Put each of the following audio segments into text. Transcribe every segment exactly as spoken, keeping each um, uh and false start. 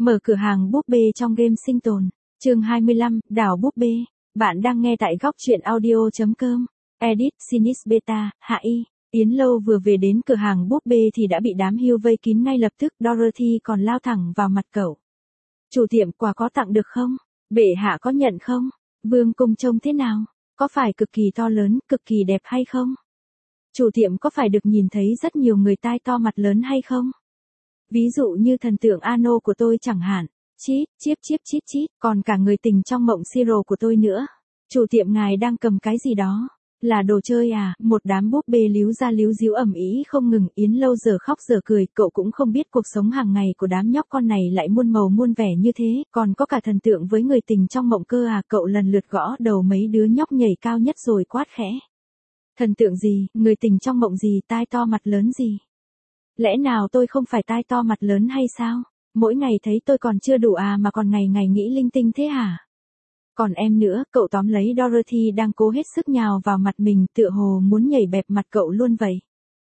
Mở cửa hàng búp bê trong game sinh tồn. Chương hai mươi lăm, đảo búp bê. Bạn đang nghe tại góc truyện audio chấm com. Edit, Sinis Beta, Hạ Y. Yến Lâu vừa về đến cửa hàng búp bê thì đã bị đám hiêu vây kín ngay lập tức. Dorothy còn lao thẳng vào mặt cậu. Chủ tiệm, quà có tặng được không? Bệ hạ có nhận không? Vương cung trông thế nào? Có phải cực kỳ to lớn, cực kỳ đẹp hay không? Chủ tiệm có phải được nhìn thấy rất nhiều người tai to mặt lớn hay không? Ví dụ như thần tượng Ano của tôi chẳng hạn. Chít, chiếp chiếp chít chít, còn cả người tình trong mộng Siro của tôi nữa. Chủ tiệm ngài đang cầm cái gì đó? Là đồ chơi à? Một đám búp bê líu ra líu díu ầm ĩ không ngừng. Yến Lâu giờ khóc giờ cười, cậu cũng không biết cuộc sống hàng ngày của đám nhóc con này lại muôn màu muôn vẻ như thế, còn có cả thần tượng với người tình trong mộng cơ à. Cậu lần lượt gõ đầu mấy đứa nhóc nhảy cao nhất rồi quát khẽ. Thần tượng gì, người tình trong mộng gì, tai to mặt lớn gì? Lẽ nào tôi không phải tai to mặt lớn hay sao? Mỗi ngày thấy tôi còn chưa đủ à mà còn ngày ngày nghĩ linh tinh thế hả? Còn em nữa, cậu tóm lấy Dorothy đang cố hết sức nhào vào mặt mình, tựa hồ muốn nhảy bẹp mặt cậu luôn vậy.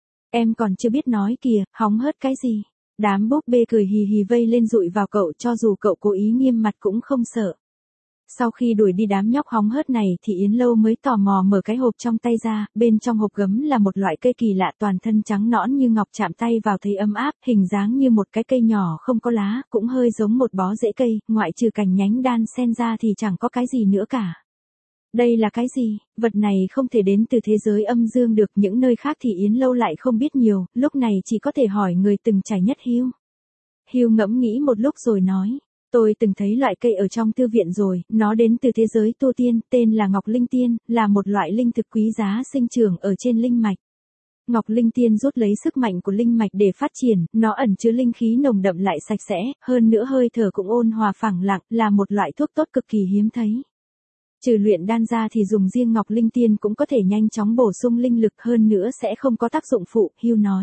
Em còn chưa biết nói kìa, hóng hớt cái gì? Đám búp bê cười hì hì vây lên dụi vào cậu, cho dù cậu cố ý nghiêm mặt cũng không sợ. Sau khi đuổi đi đám nhóc hóng hớt này thì Yến Lâu mới tò mò mở cái hộp trong tay ra, bên trong hộp gấm là một loại cây kỳ lạ toàn thân trắng nõn như ngọc, chạm tay vào thấy ấm áp, hình dáng như một cái cây nhỏ không có lá, cũng hơi giống một bó rễ cây, ngoại trừ cành nhánh đan xen ra thì chẳng có cái gì nữa cả. Đây là cái gì? Vật này không thể đến từ thế giới âm dương được, những nơi khác thì Yến Lâu lại không biết nhiều, lúc này chỉ có thể hỏi người từng trải nhất Hugh. Hugh ngẫm nghĩ một lúc rồi nói. Tôi từng thấy loại cây ở trong thư viện rồi, nó đến từ thế giới tu tiên, tên là Ngọc Linh Tiên, là một loại linh thực quý giá sinh trưởng ở trên linh mạch. Ngọc Linh Tiên rút lấy sức mạnh của linh mạch để phát triển, nó ẩn chứa linh khí nồng đậm lại sạch sẽ, hơn nữa hơi thở cũng ôn hòa phẳng lặng, là một loại thuốc tốt cực kỳ hiếm thấy. Trừ luyện đan ra thì dùng riêng Ngọc Linh Tiên cũng có thể nhanh chóng bổ sung linh lực, hơn nữa sẽ không có tác dụng phụ, Hugh nói.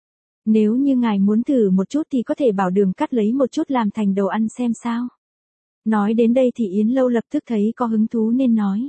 Nếu như ngài muốn thử một chút thì có thể bảo Đường Cát lấy một chút làm thành đồ ăn xem sao. Nói đến đây thì Yến Lâu lập tức thấy có hứng thú nên nói.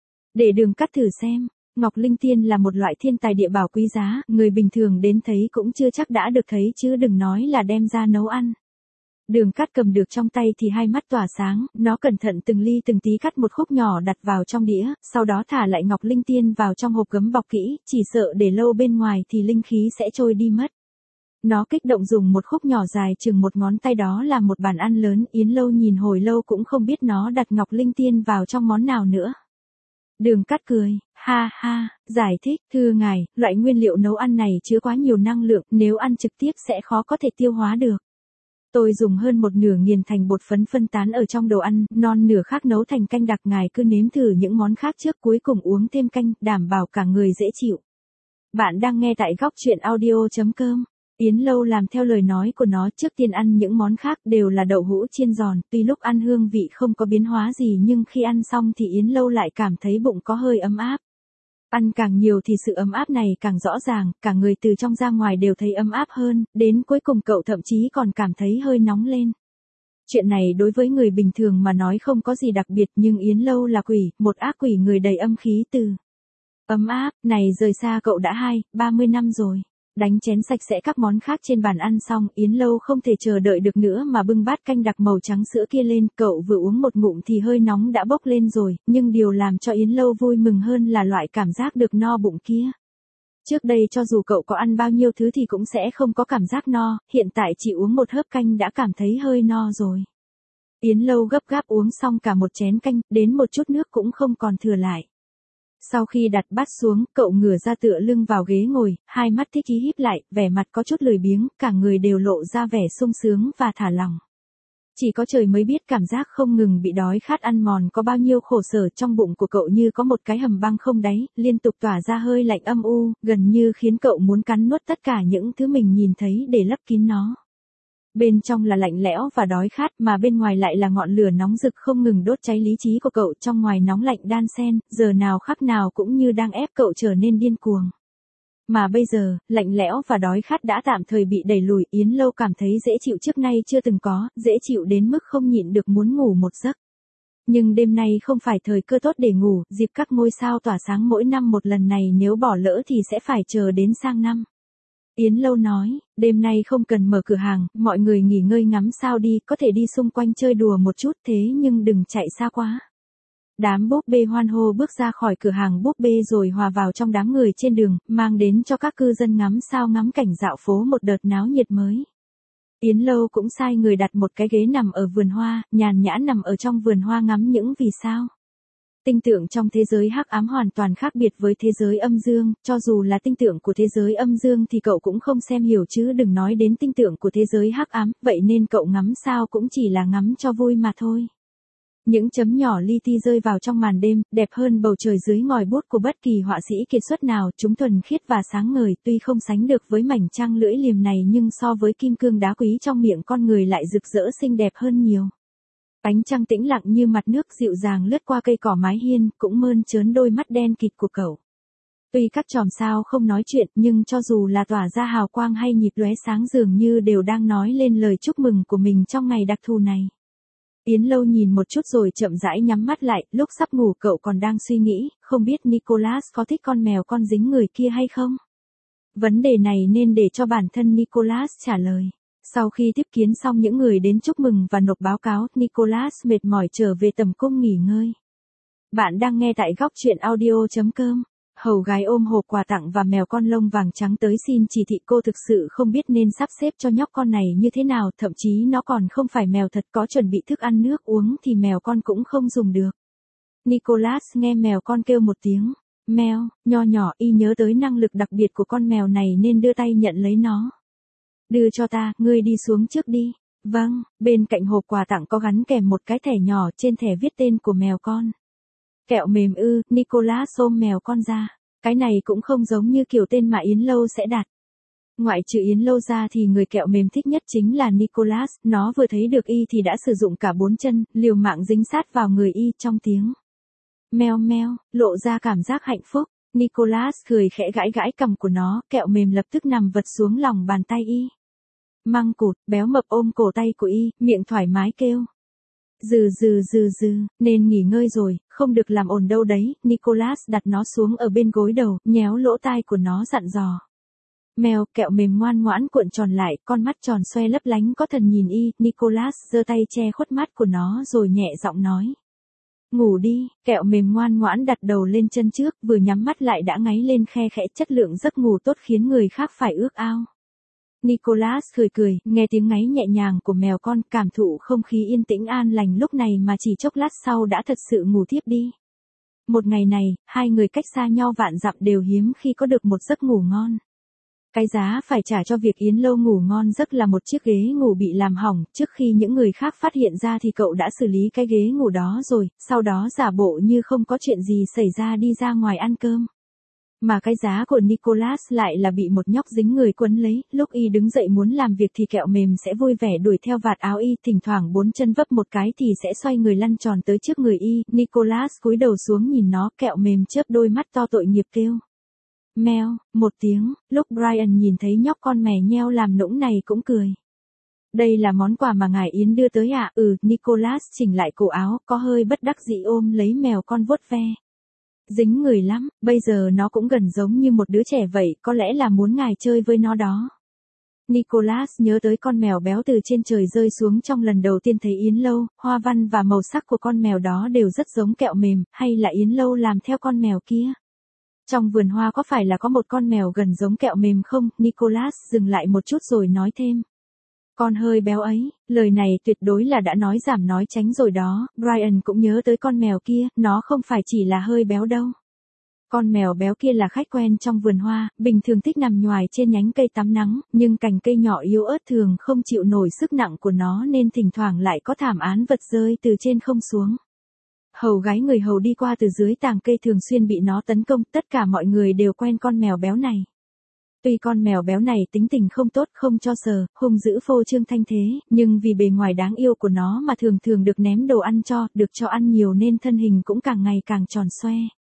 Để Đường Cát thử xem. Ngọc Linh Tiên là một loại thiên tài địa bảo quý giá, người bình thường đến thấy cũng chưa chắc đã được thấy chứ đừng nói là đem ra nấu ăn. Đường Cát cầm được trong tay thì hai mắt tỏa sáng, nó cẩn thận từng ly từng tí cắt một khúc nhỏ đặt vào trong đĩa, sau đó thả lại Ngọc Linh Tiên vào trong hộp gấm bọc kỹ, chỉ sợ để lâu bên ngoài thì linh khí sẽ trôi đi mất. Nó kích động dùng một khúc nhỏ dài chừng một ngón tay, đó là một bàn ăn lớn. Yến Lâu nhìn hồi lâu cũng không biết nó đặt Ngọc Linh Tiên vào trong món nào nữa. Đường Cát cười, ha ha, giải thích, thưa ngài, loại nguyên liệu nấu ăn này chứa quá nhiều năng lượng, nếu ăn trực tiếp sẽ khó có thể tiêu hóa được. Tôi dùng hơn một nửa nghiền thành bột phấn phân tán ở trong đồ ăn, non nửa khác nấu thành canh đặc, ngài cứ nếm thử những món khác trước cuối cùng uống thêm canh, đảm bảo cả người dễ chịu. Bạn đang nghe tại góc truyện audio chấm com. Yến Lâu làm theo lời nói của nó, trước tiên ăn những món khác đều là đậu hũ chiên giòn, tuy lúc ăn hương vị không có biến hóa gì nhưng khi ăn xong thì Yến Lâu lại cảm thấy bụng có hơi ấm áp. Ăn càng nhiều thì sự ấm áp này càng rõ ràng, cả người từ trong ra ngoài đều thấy ấm áp hơn, đến cuối cùng cậu thậm chí còn cảm thấy hơi nóng lên. Chuyện này đối với người bình thường mà nói không có gì đặc biệt, nhưng Yến Lâu là quỷ, một ác quỷ người đầy âm khí từ. Ấm áp, này rời xa cậu đã hai, ba mươi năm rồi. Đánh chén sạch sẽ các món khác trên bàn ăn xong, Yến Lâu không thể chờ đợi được nữa mà bưng bát canh đặc màu trắng sữa kia lên, cậu vừa uống một ngụm thì hơi nóng đã bốc lên rồi, nhưng điều làm cho Yến Lâu vui mừng hơn là loại cảm giác được no bụng kia. Trước đây cho dù cậu có ăn bao nhiêu thứ thì cũng sẽ không có cảm giác no, hiện tại chỉ uống một hớp canh đã cảm thấy hơi no rồi. Yến Lâu gấp gáp uống xong cả một chén canh, đến một chút nước cũng không còn thừa lại. Sau khi đặt bát xuống, cậu ngửa ra tựa lưng vào ghế ngồi, hai mắt thích chí híp lại, vẻ mặt có chút lười biếng, cả người đều lộ ra vẻ sung sướng và thả lỏng. Chỉ có trời mới biết cảm giác không ngừng bị đói khát ăn mòn có bao nhiêu khổ sở, trong bụng của cậu như có một cái hầm băng không đáy, liên tục tỏa ra hơi lạnh âm u, gần như khiến cậu muốn cắn nuốt tất cả những thứ mình nhìn thấy để lấp kín nó. Bên trong là lạnh lẽo và đói khát, mà bên ngoài lại là ngọn lửa nóng rực không ngừng đốt cháy lý trí của cậu, trong ngoài nóng lạnh đan xen, giờ nào khắc nào cũng như đang ép cậu trở nên điên cuồng. Mà bây giờ, lạnh lẽo và đói khát đã tạm thời bị đẩy lùi, Yến Lâu cảm thấy dễ chịu trước nay chưa từng có, dễ chịu đến mức không nhịn được muốn ngủ một giấc. Nhưng đêm nay không phải thời cơ tốt để ngủ, dịp các ngôi sao tỏa sáng mỗi năm một lần này nếu bỏ lỡ thì sẽ phải chờ đến sang năm. Yến Lâu nói, đêm nay không cần mở cửa hàng, mọi người nghỉ ngơi ngắm sao đi, có thể đi xung quanh chơi đùa một chút thế nhưng đừng chạy xa quá. Đám búp bê hoan hô bước ra khỏi cửa hàng búp bê rồi hòa vào trong đám người trên đường, mang đến cho các cư dân ngắm sao ngắm cảnh dạo phố một đợt náo nhiệt mới. Yến Lâu cũng sai người đặt một cái ghế nằm ở vườn hoa, nhàn nhã nằm ở trong vườn hoa ngắm những vì sao. Tinh tượng trong thế giới hắc ám hoàn toàn khác biệt với thế giới âm dương, cho dù là tinh tượng của thế giới âm dương thì cậu cũng không xem hiểu chứ đừng nói đến tinh tượng của thế giới hắc ám, vậy nên cậu ngắm sao cũng chỉ là ngắm cho vui mà thôi. Những chấm nhỏ li ti rơi vào trong màn đêm, đẹp hơn bầu trời dưới ngòi bút của bất kỳ họa sĩ kiệt xuất nào, chúng thuần khiết và sáng ngời, tuy không sánh được với mảnh trăng lưỡi liềm này nhưng so với kim cương đá quý trong miệng con người lại rực rỡ xinh đẹp hơn nhiều. Ánh trăng tĩnh lặng như mặt nước dịu dàng lướt qua cây cỏ mái hiên, cũng mơn trớn đôi mắt đen kịt của cậu. Tuy các chòm sao không nói chuyện, nhưng cho dù là tỏa ra hào quang hay nhịp lóe sáng dường như đều đang nói lên lời chúc mừng của mình trong ngày đặc thù này. Yến Lâu nhìn một chút rồi chậm rãi nhắm mắt lại, lúc sắp ngủ cậu còn đang suy nghĩ, không biết Nicholas có thích con mèo con dính người kia hay không? Vấn đề này nên để cho bản thân Nicholas trả lời. Sau khi tiếp kiến xong những người đến chúc mừng và nộp báo cáo, Nicholas mệt mỏi trở về tầm cung nghỉ ngơi. Bạn đang nghe tại góc truyện audio chấm com. Hầu gái ôm hộp quà tặng và mèo con lông vàng trắng tới xin chỉ thị, cô thực sự không biết nên sắp xếp cho nhóc con này như thế nào, thậm chí nó còn không phải mèo thật, có chuẩn bị thức ăn nước uống thì mèo con cũng không dùng được. Nicholas nghe mèo con kêu một tiếng, meo, nho nhỏ, y nhớ tới năng lực đặc biệt của con mèo này nên đưa tay nhận lấy nó. Đưa cho ta, ngươi đi xuống trước đi. Vâng, bên cạnh hộp quà tặng có gắn kèm một cái thẻ nhỏ, trên thẻ viết tên của mèo con. Kẹo mềm ư, Nicholas ôm mèo con ra. Cái này cũng không giống như kiểu tên mà Yến Lâu sẽ đặt. Ngoại trừ Yến Lâu ra thì người kẹo mềm thích nhất chính là Nicholas, nó vừa thấy được y thì đã sử dụng cả bốn chân, liều mạng dính sát vào người y trong tiếng. Meo meo, lộ ra cảm giác hạnh phúc. Nicholas cười khẽ gãi gãi cằm của nó, kẹo mềm lập tức nằm vật xuống lòng bàn tay y. Măng cụt, béo mập ôm cổ tay của y, miệng thoải mái kêu. Dừ dừ dừ dừ, nên nghỉ ngơi rồi, không được làm ồn đâu đấy. Nicholas đặt nó xuống ở bên gối đầu, nhéo lỗ tai của nó dặn dò. Mèo, kẹo mềm ngoan ngoãn cuộn tròn lại, con mắt tròn xoe lấp lánh có thần nhìn y. Nicholas giơ tay che khuất mắt của nó rồi nhẹ giọng nói. Ngủ đi, kẹo mềm ngoan ngoãn đặt đầu lên chân trước, vừa nhắm mắt lại đã ngáy lên khe khẽ, chất lượng giấc ngủ tốt khiến người khác phải ước ao. Nicholas cười cười, nghe tiếng ngáy nhẹ nhàng của mèo con, cảm thụ không khí yên tĩnh an lành lúc này mà chỉ chốc lát sau đã thật sự ngủ thiếp đi. Một ngày này, hai người cách xa nhau vạn dặm đều hiếm khi có được một giấc ngủ ngon. Cái giá phải trả cho việc Yến Lâu ngủ ngon giấc là một chiếc ghế ngủ bị làm hỏng, trước khi những người khác phát hiện ra thì cậu đã xử lý cái ghế ngủ đó rồi, sau đó giả bộ như không có chuyện gì xảy ra đi ra ngoài ăn cơm. Mà cái giá của Nicholas lại là bị một nhóc dính người quấn lấy, lúc y đứng dậy muốn làm việc thì kẹo mềm sẽ vui vẻ đuổi theo vạt áo y, thỉnh thoảng bốn chân vấp một cái thì sẽ xoay người lăn tròn tới trước người y. Nicholas cúi đầu xuống nhìn nó, kẹo mềm chớp đôi mắt to tội nghiệp kêu. Meo, một tiếng, lúc Brian nhìn thấy nhóc con mè nheo làm nũng này cũng cười. Đây là món quà mà ngài Yến đưa tới à? Ừ, Nicholas chỉnh lại cổ áo, có hơi bất đắc dĩ ôm lấy mèo con vuốt ve. Dính người lắm, bây giờ nó cũng gần giống như một đứa trẻ vậy, có lẽ là muốn ngài chơi với nó đó. Nicholas nhớ tới con mèo béo từ trên trời rơi xuống trong lần đầu tiên thấy Yến Lâu, hoa văn và màu sắc của con mèo đó đều rất giống kẹo mềm, hay là Yến Lâu làm theo con mèo kia. Trong vườn hoa có phải là có một con mèo gần giống kẹo mềm không? Nicholas dừng lại một chút rồi nói thêm. Con hơi béo ấy, lời này tuyệt đối là đã nói giảm nói tránh rồi đó. Brian cũng nhớ tới con mèo kia, nó không phải chỉ là hơi béo đâu. Con mèo béo kia là khách quen trong vườn hoa, bình thường thích nằm nhoài trên nhánh cây tắm nắng, nhưng cành cây nhỏ yếu ớt thường không chịu nổi sức nặng của nó nên thỉnh thoảng lại có thảm án vật rơi từ trên không xuống. Hầu gái người hầu đi qua từ dưới tàng cây thường xuyên bị nó tấn công, tất cả mọi người đều quen con mèo béo này. Tuy con mèo béo này tính tình không tốt, không cho sờ, hung dữ phô trương thanh thế, nhưng vì bề ngoài đáng yêu của nó mà thường thường được ném đồ ăn cho, được cho ăn nhiều nên thân hình cũng càng ngày càng tròn xoe.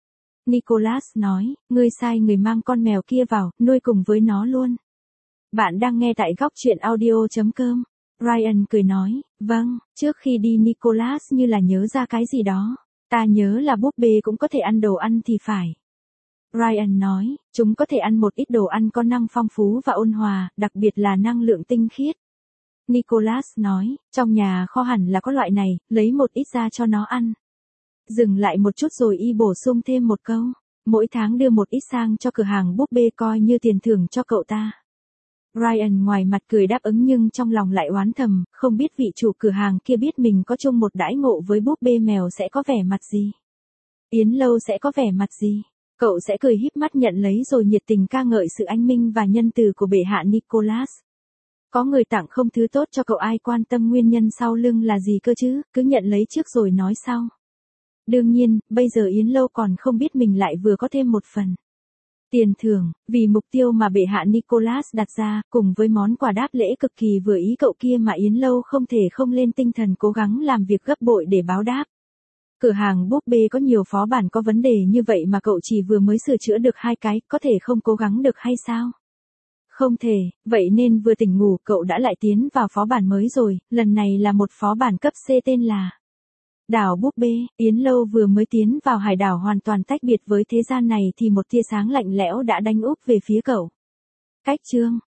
Nicholas nói, ngươi sai người mang con mèo kia vào, nuôi cùng với nó luôn. Bạn đang nghe tại góc truyện audio chấm com. Ryan cười nói, vâng, trước khi đi Nicholas như là nhớ ra cái gì đó. Ta nhớ là búp bê cũng có thể ăn đồ ăn thì phải. Ryan nói, chúng có thể ăn một ít đồ ăn có năng phong phú và ôn hòa, đặc biệt là năng lượng tinh khiết. Nicholas nói, trong nhà kho hẳn là có loại này, lấy một ít ra cho nó ăn. Dừng lại một chút rồi y bổ sung thêm một câu, mỗi tháng đưa một ít sang cho cửa hàng búp bê coi như tiền thưởng cho cậu ta. Ryan ngoài mặt cười đáp ứng nhưng trong lòng lại oán thầm, không biết vị chủ cửa hàng kia biết mình có chung một đãi ngộ với búp bê mèo sẽ có vẻ mặt gì. Yến Lâu sẽ có vẻ mặt gì. Cậu sẽ cười híp mắt nhận lấy rồi nhiệt tình ca ngợi sự anh minh và nhân từ của bệ hạ Nicholas. Có người tặng không thứ tốt cho cậu, ai quan tâm nguyên nhân sau lưng là gì cơ chứ, cứ nhận lấy trước rồi nói sau. Đương nhiên, bây giờ Yến Lâu còn không biết mình lại vừa có thêm một phần tiền thưởng, vì mục tiêu mà bệ hạ Nicholas đặt ra, cùng với món quà đáp lễ cực kỳ vừa ý cậu kia mà Yến Lâu không thể không lên tinh thần cố gắng làm việc gấp bội để báo đáp. Cửa hàng búp bê có nhiều phó bản có vấn đề như vậy mà cậu chỉ vừa mới sửa chữa được hai cái, có thể không cố gắng được hay sao? Không thể, vậy nên vừa tỉnh ngủ cậu đã lại tiến vào phó bản mới rồi, lần này là một phó bản cấp C tên là Đảo Búp Bê. Yến Lâu vừa mới tiến vào hải đảo hoàn toàn tách biệt với thế gian này thì một tia sáng lạnh lẽo đã đánh úp về phía cậu. Cách chương